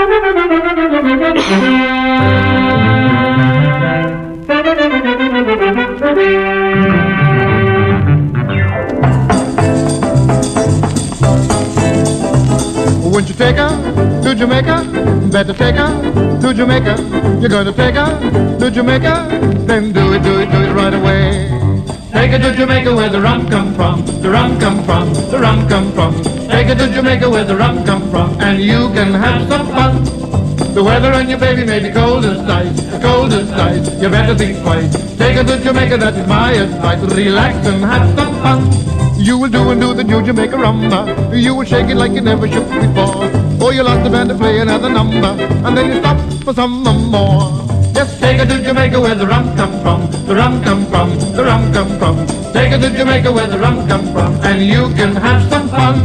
Won't you take her to Jamaica? Better take her to Jamaica. You're gonna take her to Jamaica, then do it right away. Take her to Jamaica where the rum come from, the rum come from, the rum come from. Take her to Jamaica where the rum come from, and you can have some fun. The weather on your baby may be cold as ice, cold as ice. You better think twice. Take her to Jamaica, that is my advice. Relax and have some fun. You will do and do the new Jamaica rumba. You will shake it like you never shook before. Or you'll ask the band to play another number, and then you stop for some more. Just take her to Jamaica where the rum come from, the rum come from, the rum come from. Take her to Jamaica where the rum come from, and you can have some fun.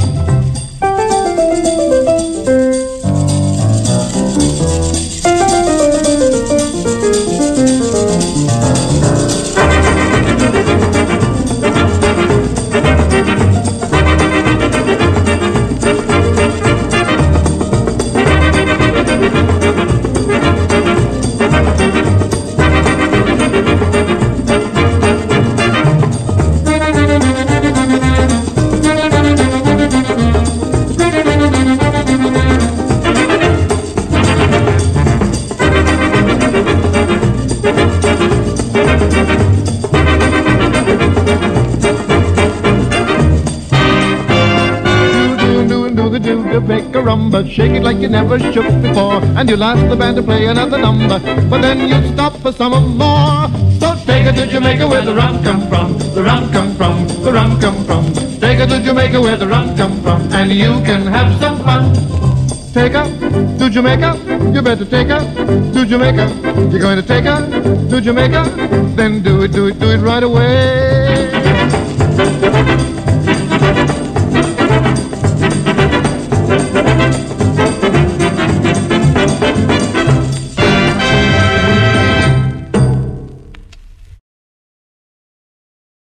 Rumba, shake it like you never shook before, and you'll ask the band to play another number, but then you stop for some more. So take her to Jamaica where the rum come from, the rum come from, the rum come from. Take her to Jamaica where the rum come from, and you can have some fun. Take her to Jamaica, you better take her to Jamaica. You're going to take her to Jamaica, then do it right away.